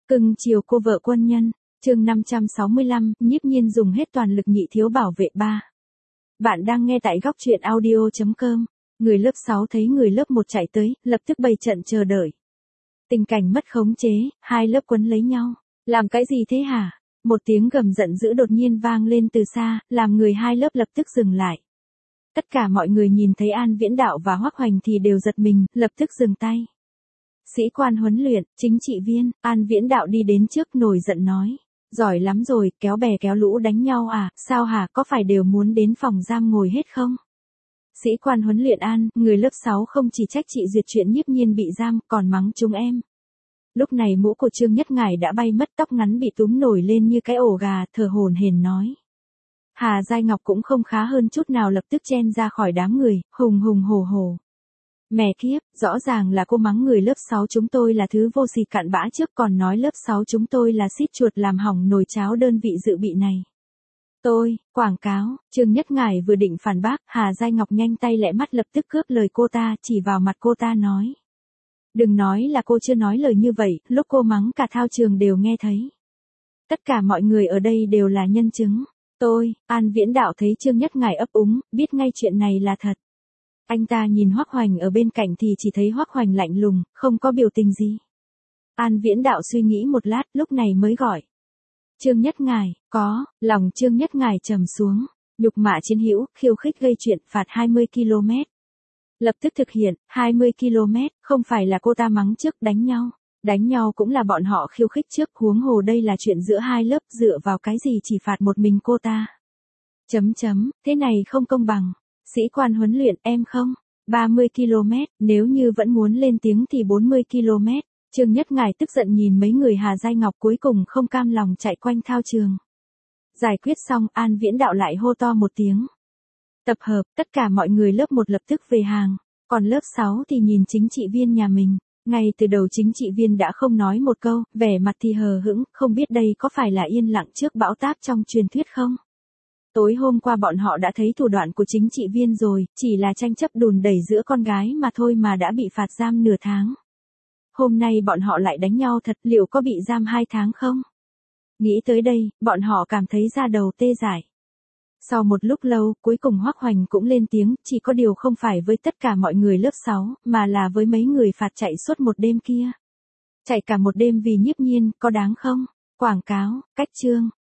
Cưng chiều cô vợ quân nhân, chương 565, Nhiếp Nhiên dùng hết toàn lực nhị thiếu bảo vệ ba. Bạn đang nghe tại góc truyện audio.com. Người lớp 6 thấy người lớp 1 chạy tới, lập tức bày trận chờ đợi. Tình cảnh mất khống chế, hai lớp quấn lấy nhau. Làm cái gì thế hả? Một tiếng gầm giận dữ đột nhiên vang lên từ xa, làm người hai lớp lập tức dừng lại. Tất cả mọi người nhìn thấy An Viễn Đạo và Hoắc Hoành thì đều giật mình, lập tức dừng tay. Sĩ quan huấn luyện, chính trị viên, An Viễn Đạo đi đến trước nổi giận nói. Giỏi lắm rồi, kéo bè kéo lũ đánh nhau à, sao hả, có phải đều muốn đến phòng giam ngồi hết không? Sĩ quan huấn luyện An, người lớp 6 không chỉ trách chị duyệt chuyện Nhiếp Nhiên bị giam, còn mắng chúng em. Lúc này mũ của Trương Nhất Ngải đã bay mất, tóc ngắn bị túm nổi lên như cái ổ gà, thở hổn hển nói. Hà Giai Ngọc cũng không khá hơn chút nào, lập tức chen ra khỏi đám người, hùng hùng hổ hổ. Mẹ kiếp, rõ ràng là cô mắng người lớp 6 chúng tôi là thứ vô sỉ cặn bã trước, còn nói lớp 6 chúng tôi là xít chuột làm hỏng nồi cháo đơn vị dự bị này. Tôi, quảng cáo, Trương Nhất Ngải vừa định phản bác, Hà Giai Ngọc nhanh tay lẹ mắt lập tức cướp lời cô ta, chỉ vào mặt cô ta nói. Đừng nói là cô chưa nói lời như vậy, lúc cô mắng cả thao trường đều nghe thấy. Tất cả mọi người ở đây đều là nhân chứng. Tôi, An Viễn Đạo thấy Trương Nhất Ngải ấp úng, biết ngay chuyện này là thật. Anh ta nhìn Hoắc Hoành ở bên cạnh thì chỉ thấy Hoắc Hoành lạnh lùng, không có biểu tình gì. An Viễn Đạo suy nghĩ một lát, lúc này mới gọi. Trương Nhất Ngải, có, lòng Trương Nhất Ngải trầm xuống, nhục mạ chiến hữu, khiêu khích gây chuyện, phạt 20 km. Lập tức thực hiện, 20 km, không phải là cô ta mắng trước đánh nhau. Đánh nhau cũng là bọn họ khiêu khích trước, huống hồ đây là chuyện giữa hai lớp, dựa vào cái gì chỉ phạt một mình cô ta. Thế này không công bằng. Sĩ quan huấn luyện, em không? 30 km, nếu như vẫn muốn lên tiếng thì 40 km. Trương Nhất Ngải tức giận nhìn mấy người Hà Giai Ngọc cuối cùng không cam lòng chạy quanh thao trường. Giải quyết xong, An Viễn Đạo lại hô to một tiếng. Tập hợp, tất cả mọi người lớp 1 lập tức về hàng, còn lớp 6 thì nhìn chính trị viên nhà mình. Ngay từ đầu chính trị viên đã không nói một câu, vẻ mặt thì hờ hững, không biết đây có phải là yên lặng trước bão táp trong truyền thuyết không? Tối hôm qua bọn họ đã thấy thủ đoạn của chính trị viên rồi, chỉ là tranh chấp đùn đẩy giữa con gái mà thôi mà đã bị phạt giam nửa tháng. Hôm nay bọn họ lại đánh nhau thật, liệu có bị giam 2 tháng không? Nghĩ tới đây, bọn họ cảm thấy da đầu tê dại. Sau một lúc lâu, cuối cùng Hoắc Hoành cũng lên tiếng, chỉ có điều không phải với tất cả mọi người lớp 6, mà là với mấy người phạt chạy suốt một đêm kia. Chạy cả một đêm vì Nhiếp Nhiên, có đáng không? Quảng cáo, cách chương.